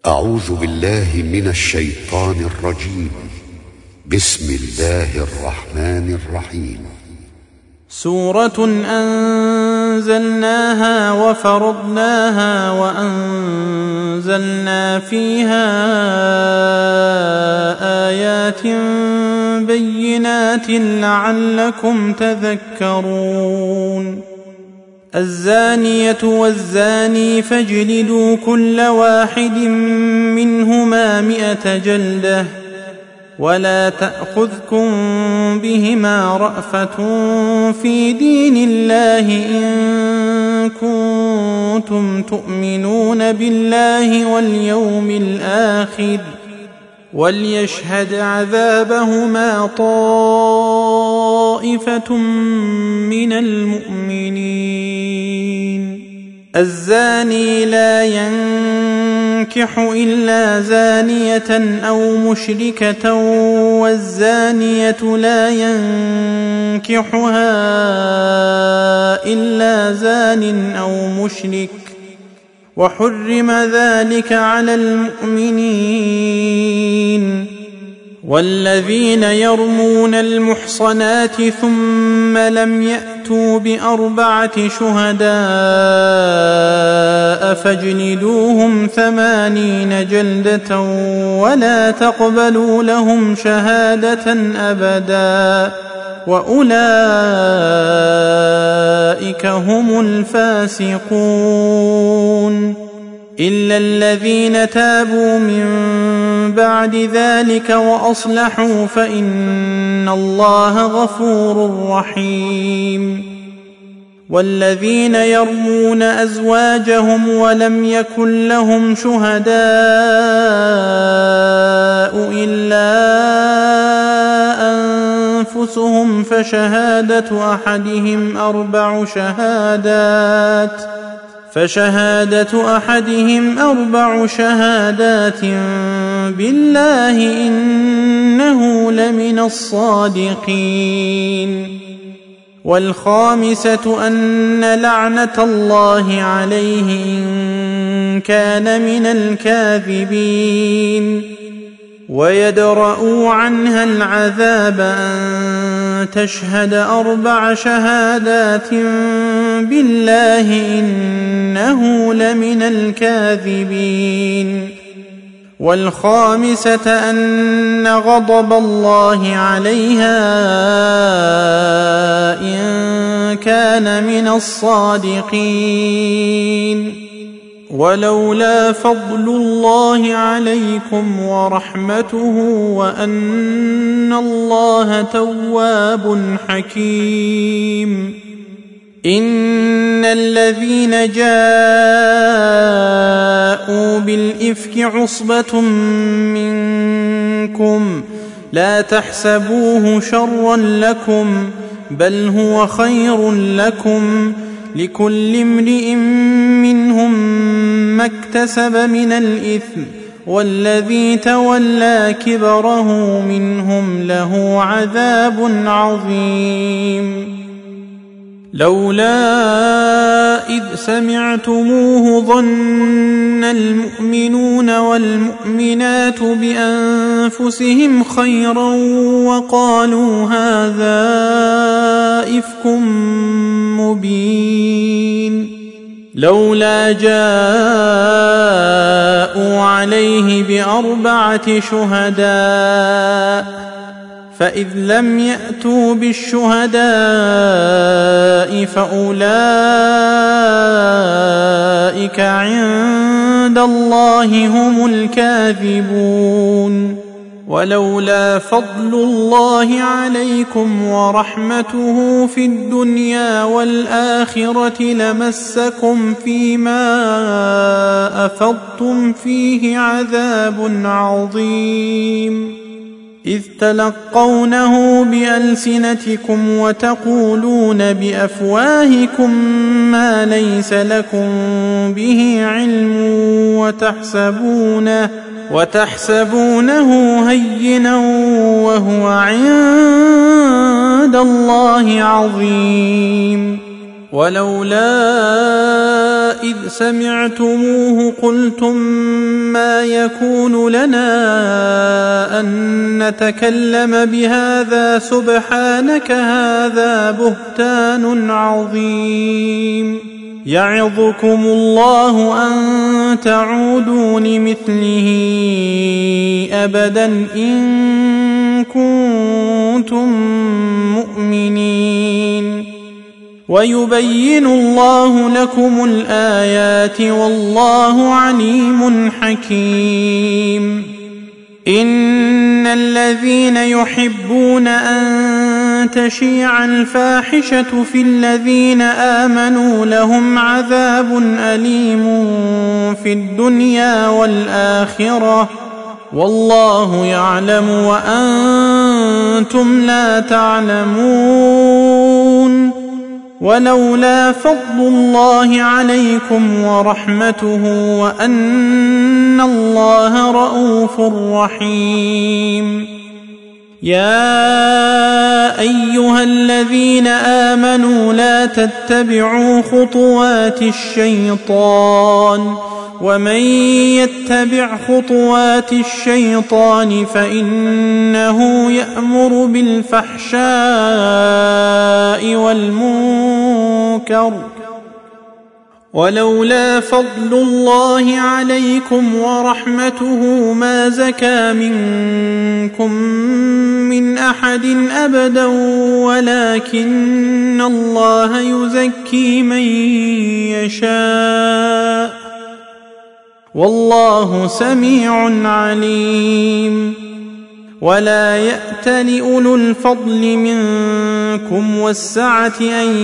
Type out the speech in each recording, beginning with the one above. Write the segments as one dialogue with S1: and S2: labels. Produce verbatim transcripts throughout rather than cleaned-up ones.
S1: أعوذ بالله من الشيطان الرجيم. بسم الله الرحمن الرحيم.
S2: سورة أنزلناها وفرضناها وأنزلنا فيها آيات بينات لعلكم تذكرون. الزانية والزاني فاجلدوا كل واحد منهما مئة جلدة ولا تأخذكم بهما رأفة في دين الله إن كنتم تؤمنون بالله واليوم الآخر وليشهد عذابهما طائفة من المؤمنين. الزاني لا ينكح إلا زانية أو مشركة والزانية لا ينكحها إلا زان أو مشرك وحرم ذلك على المؤمنين. والذين يرمون المحصنات ثم لم يأتوا بأربعة شهداء فاجلدوهم ثمانين جلدة ولا تقبلوا لهم شهادة أبدا وأولئك هم الفاسقون. إلا الذين تابوا من بعد ذلك وأصلحوا فإن الله غفور رحيم. والذين يرمون أزواجهم ولم يكن لهم شهداء إلا أنفسهم فشهادة أحدهم أربع شهادات فشهادة أحدهم أربع شهادات بالله إنه لمن الصادقين. والخامسة أن لعنة الله عليه إن كان من الكاذبين. ويدرؤوا عنها العذاب أن تشهد أربع شهادات بالله إنه لمن الكاذبين. والخامسة أن غضب الله عليها إن كان من الصادقين. ولولا فضل الله عليكم ورحمته وأن الله تواب حكيم. إن الذين جاءوا بالإفك عصبة منكم لا تحسبوه شرا لكم بل هو خير لكم لكل امرئ منهم ما اكتسب من الإثم والذي تولى كبره منهم له عذاب عظيم. لولا إذ سمعتموه ظن المؤمنون والمؤمنات بأنفسهم خيرا وقالوا هذا إفك مبين. لولا جاءوا عليه بأربعة شهداء فإذ لم يأتوا بالشهداء فأولئك عند الله هم الكاذبون. ولولا فضل الله عليكم ورحمته في الدنيا والآخرة لمسكم فيما أفضتم فيه عذاب عظيم. إذ تلقونه بألسنتكم وتقولون بأفواهكم ما ليس لكم به علم وتحسبونه, وتحسبونه هينا وهو عند الله عظيم. ولولا إذ سمعتموه قلتم ما يكون لنا أن نتكلم بهذا سبحانك هذا بهتان عظيم يعظكم الله أن تعودوا لمثله أبدا إن كنتم مؤمنين ويبين الله لكم الآيات والله عليم حكيم إن الذين يحبون أن تشيع الفاحشة في الذين آمنوا لهم عذاب أليم في الدنيا والآخرة والله يعلم وأنتم لا تعلمون ولولا فضل الله عليكم ورحمته وأن الله رءوف رحيم يا أيها الذين آمنوا لا تتبعوا خطوات الشيطان ومن يتبع خطوات الشيطان فإنه يأمر بالفحشاء والمنكر ولولا فضل الله عليكم ورحمته ما زكى منكم من أحد أبدا ولكن الله يزكي من يشاء والله سميع عليم ولا يأتل أولو الفضل منكم والسعة أن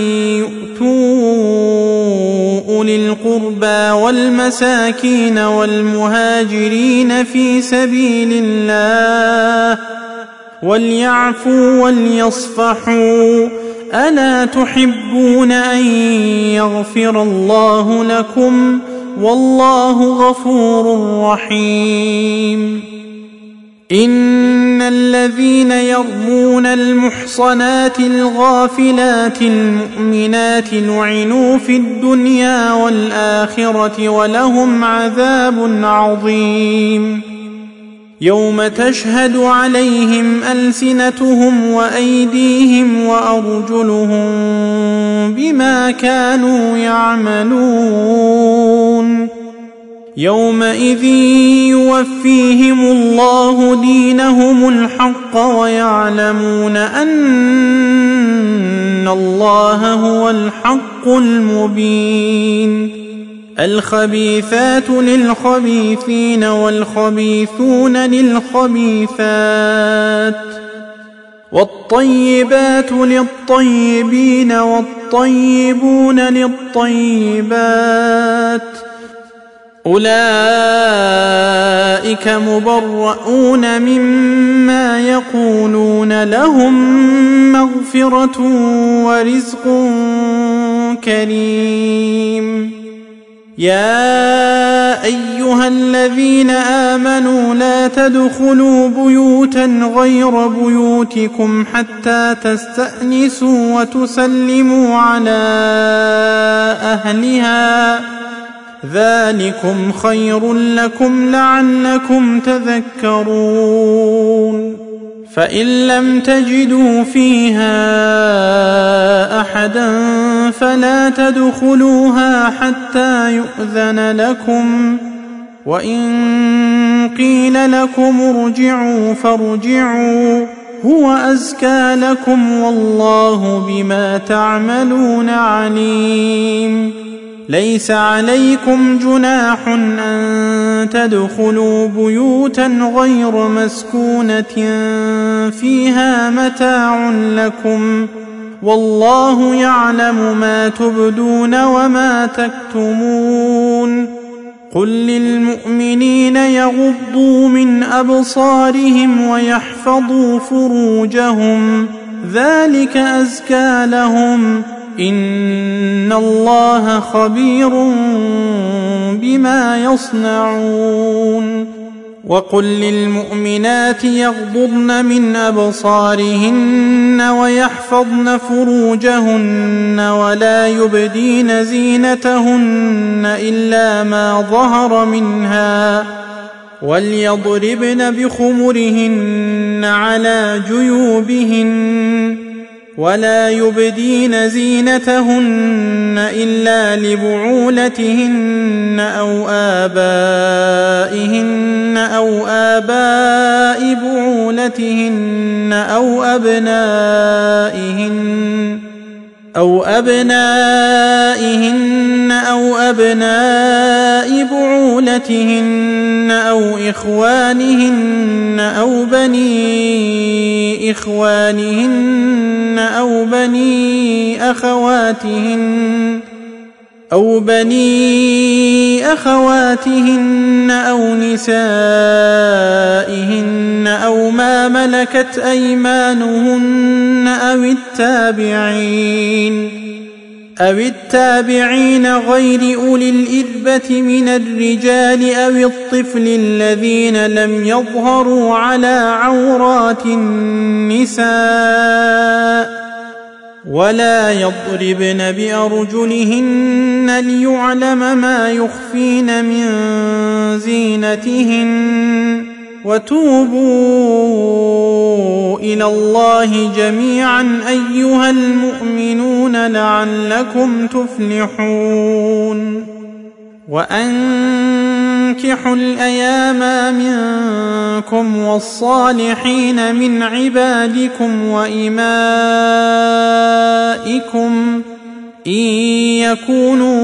S2: يؤتوا أولي القربى والمساكين والمهاجرين في سبيل الله وليعفوا وليصفحوا ألا تحبون أن يغفر الله لكم والله غفور رحيم إن الذين يرمون المحصنات الغافلات المؤمنات لعنوا في الدنيا والآخرة ولهم عذاب عظيم يوم تشهد عليهم ألسنتهم وأيديهم وأرجلهم بما كانوا يعملون يومئذ يوفيهم الله دينهم الحق ويعلمون أن الله هو الحق المبين الخبيثات للخبيثين والخبيثون للخبيثات والطيبات للطيبين والطيبون للطيبات أولئك مبرؤون مما يقولون لهم مغفرة ورزق كريم يا أيها الذين آمنوا لا تدخلوا بيوتا غير بيوتكم حتى تستأنسوا وتسلموا على أهلها ذلكم خير لكم لعلكم تذكرون فإن لم تجدوا فيها أحدا فلا تدخلوها حتى يؤذن لكم وإن قيل لكم ارجعوا فارجعوا هو أزكى لكم والله بما تعملون عليم ليس عليكم جناح أن تدخلوا بيوتا غير مسكونة فيها متاع لكم والله يعلم ما تبدون وما تكتمون قل للمؤمنين يغضوا من أبصارهم ويحفظوا فروجهم ذلك أزكى لهم إن الله خبير بما يصنعون وقل للمؤمنات يغضضن من أبصارهن ويحفظن فروجهن ولا يبدين زينتهن إلا ما ظهر منها وليضربن بخمرهن على جيوبهن ولا يبدين زينتهن إلا لبعولتهن أو آبائهن أو آباء بعولتهن أو أبنائهن أو أبنائهن أو أبناء بعولتهن أو إخوانهن أو بني إخوانهن أو بني أخواتهن أو بني أخواتهن أو نسائهن أو ما ملكت أيمانهن أو التابعين أو التابعين غير أولي الإربة من الرجال أو الطفل الذين لم يظهروا على عورات النساء ولا يضربن بأرجلهن ليعلم ما يخفين من زينتهن وتوبوا إلى الله جميعا أيها المؤمنون لعلكم تفلحون وأنكحوا الأيام منكم والصالحين من عبادكم وإمائكم إن يكونوا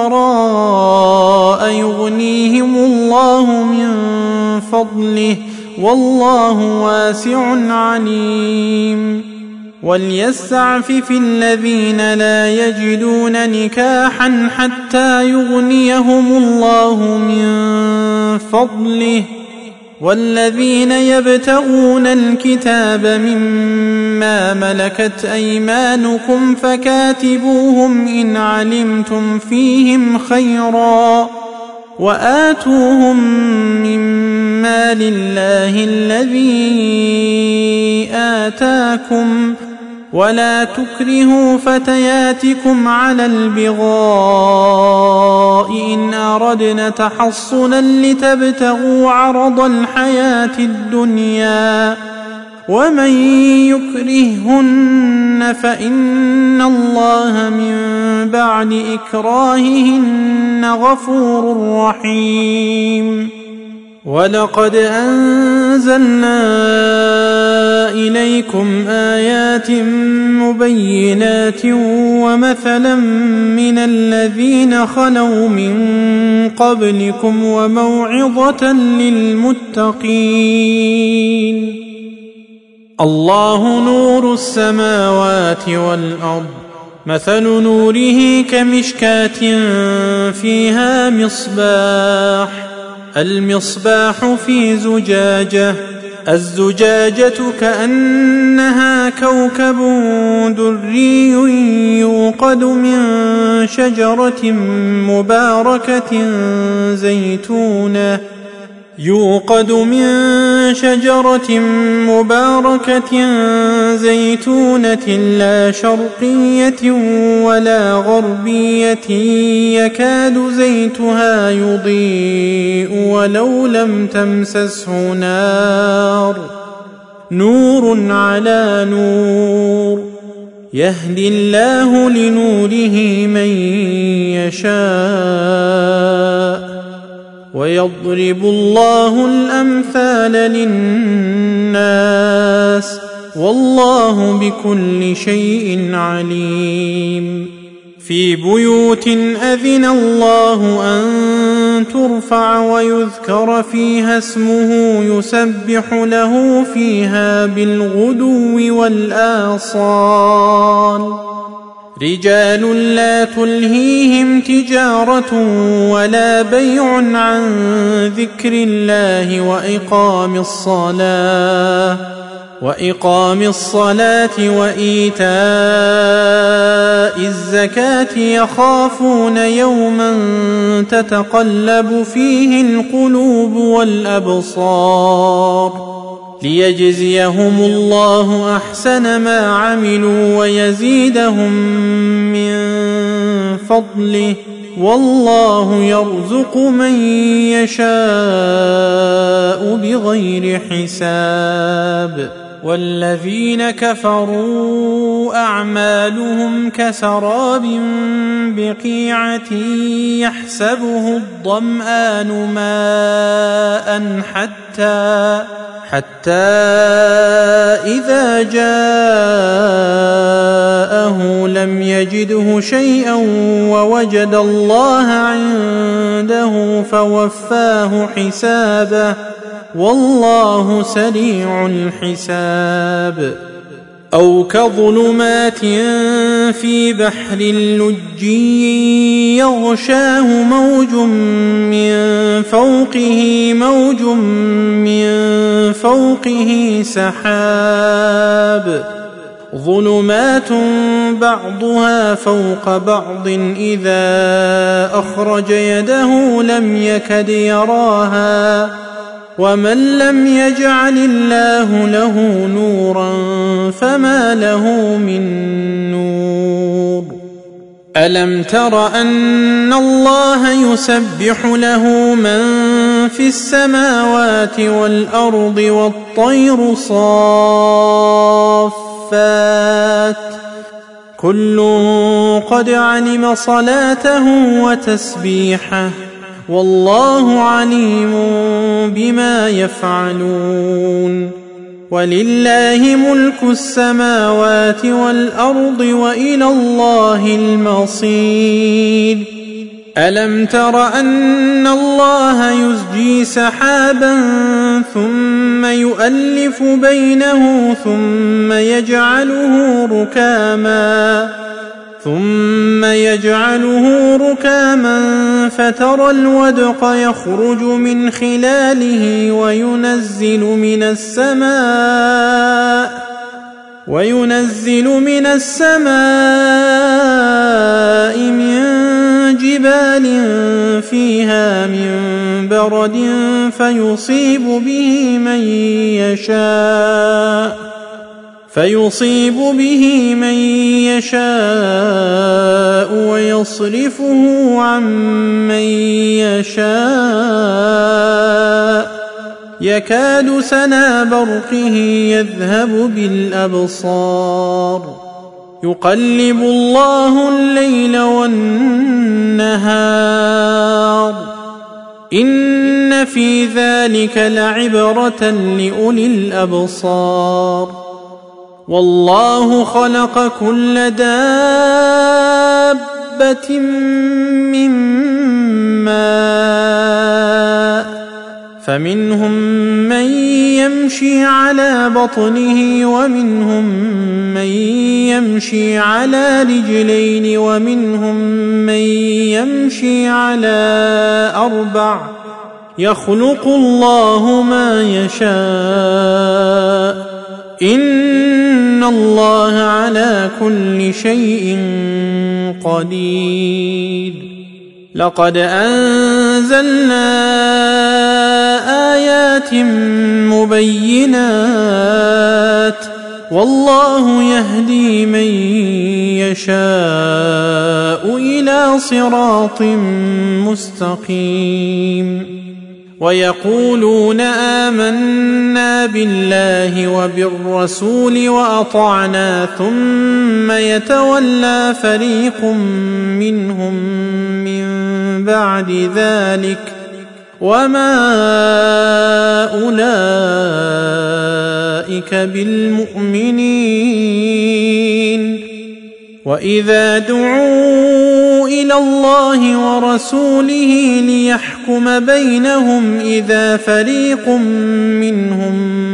S2: فقراء يغنيهم الله من فضله والله واسع عليم وليستعفف الذين لا يجدون نكاحا حتى يغنيهم الله من فضله والذين يبتغون الكتاب مما ملكت أيمانكم فكاتبوهم إن علمتم فيهم خيرا وآتوهم مما لله الذي آتاكم ولا تكرهوا فتياتكم على البغاء إن أردنا تحصنا لتبتغوا عرض الحياة الدنيا ومن يكرههن فإن الله من بعد إكراههن غفور رحيم ولقد أنزلنا إليكم آيات مبينات ومثلا من الذين خلوا من قبلكم وموعظة للمتقين الله نور السماوات والأرض مثل نوره كمشكاة فيها مصباح المصباح في زجاجة الزجاجة كأنها كوكب دري يوقد من شجرة مباركة زيتونة يوقد من شجرة مباركة زيتونة لا شرقية ولا غربية يكاد زيتها يضيء ولو لم تمسسه نار نور على نور يهدي الله لنوره من يشاء ويضرب الله الأمثال للناس والله بكل شيء عليم في بيوت أذن الله أن ترفع ويذكر فيها اسمه يسبح له فيها بالغدو والآصال رجال لا تلهيهم تجارة ولا بيع عن ذكر الله وإقام الصلاة وإقام الصلاة وإيتاء الزكاة يخافون يوما تتقلب فيه القلوب والأبصار ليجزيهم الله أحسن ما عملوا ويزيدهم من فضله والله يرزق من يشاء بغير حساب. والذين كفروا أعمالهم كسراب بقيعة يحسبه الظمآن ماء حتى حتى إذا جاءه لم يجده شيئا ووجد الله عنده فوفاه حسابه والله سريع الحساب. أو كظلمات في بحر لجي يغشاه موج من فوقه موج من فوقه سحاب ظلمات بعضها فوق بعض إذا أخرج يده لم يكد يراها ومن لم يجعل الله له نورا فما له من نور. ألم تر أن الله يسبح له من في السماوات والأرض والطير صافات كل قد علم صلاته وتسبيحه والله عليم بما يفعلون. ولله ملك السماوات والأرض وإلى الله المصير. ألم تر أن الله يزجي سحابا ثم يؤلف بينه ثم يجعله ركاما ثم يجعله ركاما فترى الودق يخرج من خلاله وينزل من السماء وينزل من السماء من جبال فيها من برد فيصيب به من يشاء فيصيب به من يشاء ويصرفه عن من يشاء يكاد سنا برقه يذهب بالأبصار يقلب الله الليل والنهار إن في ذلك لعبرة لأولي الأبصار. والله خلق كل دابة من ماء فمنهم من يمشي على بطنه ومنهم من يمشي على رجلين ومنهم من يمشي على أربع يخلق الله ما يشاء إن الله على كل شيء قدير. لقد أنزلنا آيات مبينات والله يهدي من يشاء إلى صراط مستقيم. ويقولون آمنا بالله وبالرسول وأطعنا ثم يتولى فريق منهم من بعد ذلك وما أولئك بالمؤمنين. وإذا دعوا إلى الله ورسوله ليحكم بينهم إذا فريق منهم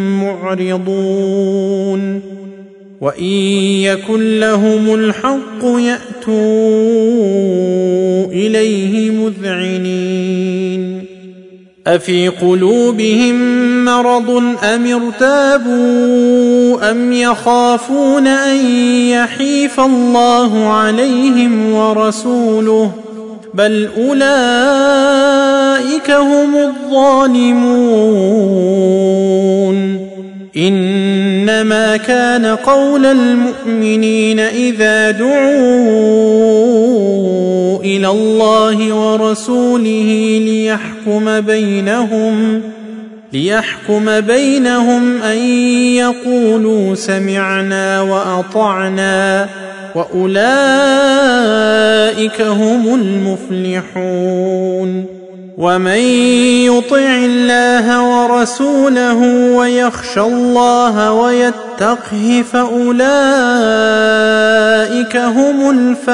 S2: معرضون وإن يكن لهم الحق يأتوا إليه مذعنين. أفي قلوبهم مرض أم ارتابوا أم يخافون أن يحيف الله عليهم ورسوله بل أولئك هم الظالمون إنما كان قول المؤمنين إذا دعوا إلى الله ورسوله ليحكم بينهم ليحكم بينهم أن يقولوا سمعنا وأطعنا وأولئك هم المفلحون ومن يطع الله ورسوله ويخشى الله ويتقه فأولئك هم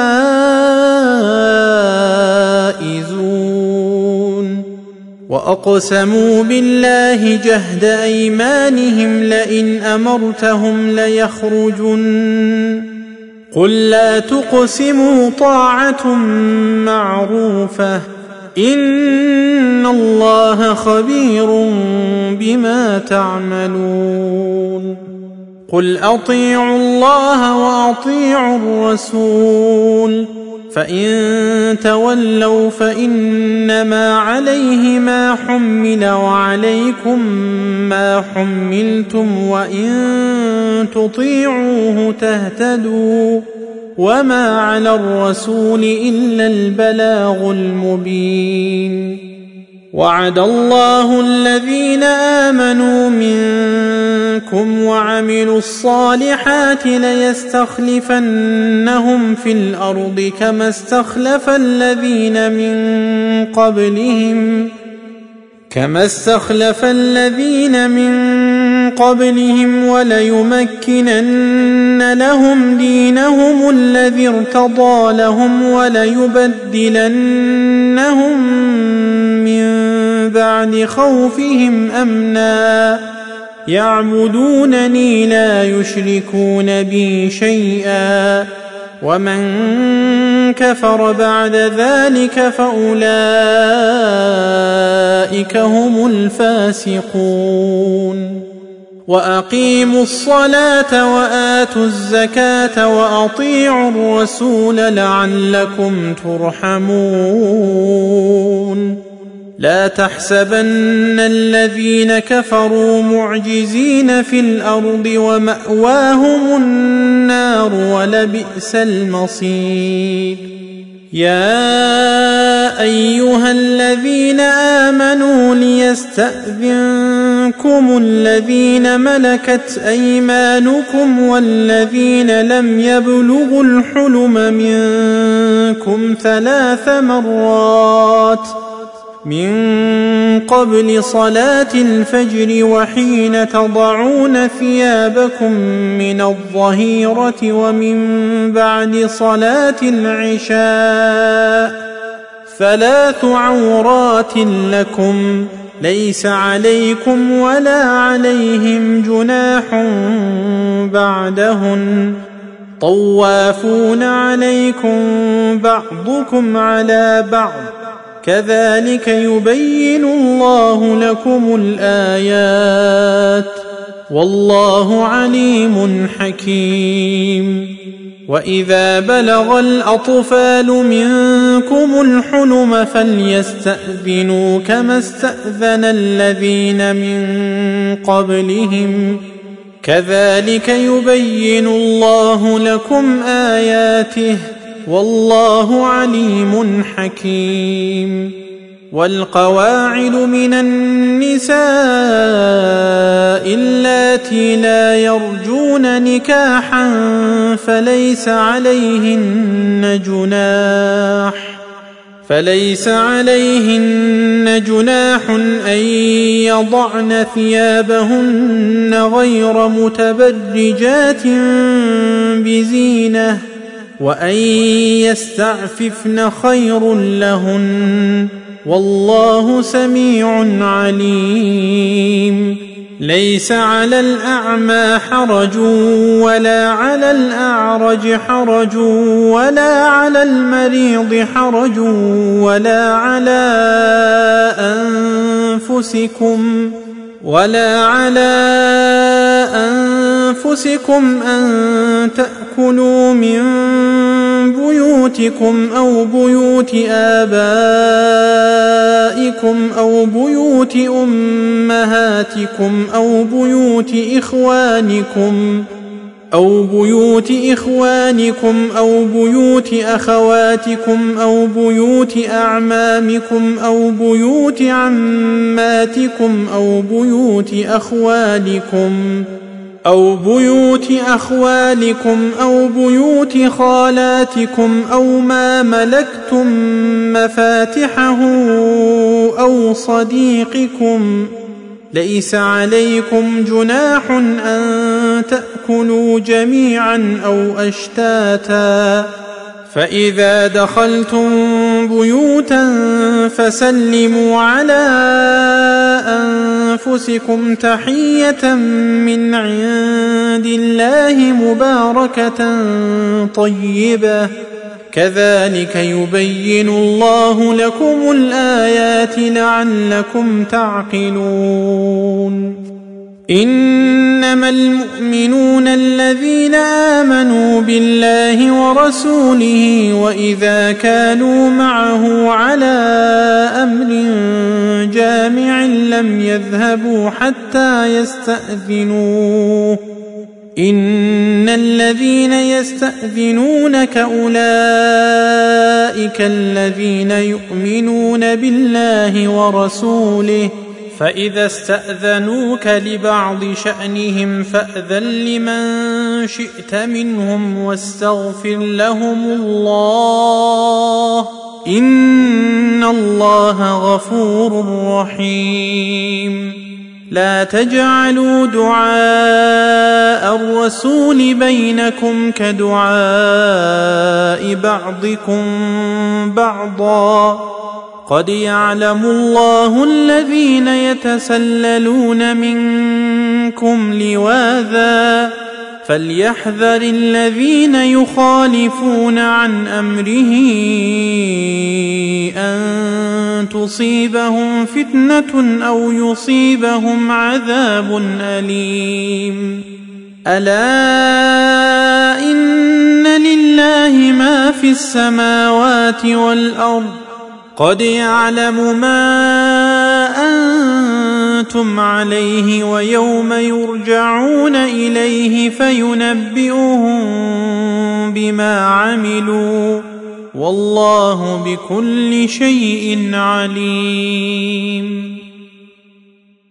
S2: الفائزون وأقسموا بالله جهد أيمانهم لئن أمرتهم ليخرجن قل لا تقسموا طاعة معروفة إن الله خبير بما تعملون قل أطيعوا الله وأطيعوا الرسول فإن تولوا فإنما عليه ما حمل وعليكم ما حملتم وإن تطيعوه تهتدوا وما على الرسول إلا البلاغ المبين وعد الله الذين آمنوا منكم وعملوا الصالحات ليستخلفنهم في الأرض كما استخلف الذين من قبلهم كما استخلف الذين من قبلهم وليمكنن لهم دينهم الذي ارتضى لهم وليبدلنهم من بعد خوفهم أمنا يعبدونني لا يشركون بي شيئا ومن كفر بعد ذلك فأولئك هم الفاسقون وأقيموا الصلاة وآتوا الزكاة وأطيعوا الرسول لعلكم ترحمون لا تحسبن الذين كفروا معجزين في الأرض ومأواهم النار ولبئس المصير يا أيها الذين آمنوا ليستأذنكم الذين ملكت أيمانكم والذين لم يبلغوا الحلم منكم ثلاث مرات من قبل صلاة الفجر وحين تضعون ثيابكم من الظهيرة ومن بعد صلاة العشاء ثلاث عورات لكم ليس عليكم ولا عليهم جناح بعدهن طوافون عليكم بعضكم على بعض كذلك يبين الله لكم الآيات والله عليم حكيم وإذا بلغ الأطفال منكم الحلم فليستأذنوا كما استأذن الذين من قبلهم كذلك يبين الله لكم آياته والله عليم حكيم والقواعد من النساء اللاتي لا يرجون نكاحا فليس عليهن جناح فليس عليهن جناح أن يضعن ثيابهن غير متبرجات بزينة وأن يستعففن خير لهن والله سميع عليم ليس على الأعمى حرج ولا على الأعرج حرج ولا على المريض حرج ولا على أنفسكم ولا على أنفسكم أن تأكلوا من بيوتكم أو بيوت آبائكم أو بيوت أمهاتكم أو بيوت إخوانكم أو بيوت إخوانكم أو بيوت أخواتكم أو بيوت أعمامكم أو بيوت عماتكم أو بيوت أخوالكم أو بيوت أخوالكم أو بيوت خالاتكم أو ما ملكتم مفاتحه أو صديقكم. ليس عليكم جناح أن تأكلوا جميعا أو أشتاتا، فإذا دخلتم بيوتا فسلموا على أنفسكم تحية من عند الله مباركة طيبة، كذلك يبين الله لكم الآيات لعلكم تعقلون. إنما المؤمنون الذين آمنوا بالله ورسوله وإذا كانوا معه على أمر جامع لم يذهبوا حتى يستأذنوه. إن الذين يستأذنونك أولئك الذين يؤمنون بالله ورسوله، فإذا استأذنوك لبعض شأنهم فأذن لمن شئت منهم واستغفر لهم الله، إن الله غفور رحيم. لا تجعلوا دعاء الرسول بينكم كدعاء بعضكم بعضا، قد يعلم الله الذين يتسللون منكم لواذا، فليحذر الذين يخالفون عن أمره أن تصيبهم فتنة أو يصيبهم عذاب أليم. ألا إن لله ما في السماوات والأرض، قد يعلم ما أنتم عليه ويوم يرجعون إليه فينبئهم بما عملوا، والله بكل شيء عليم.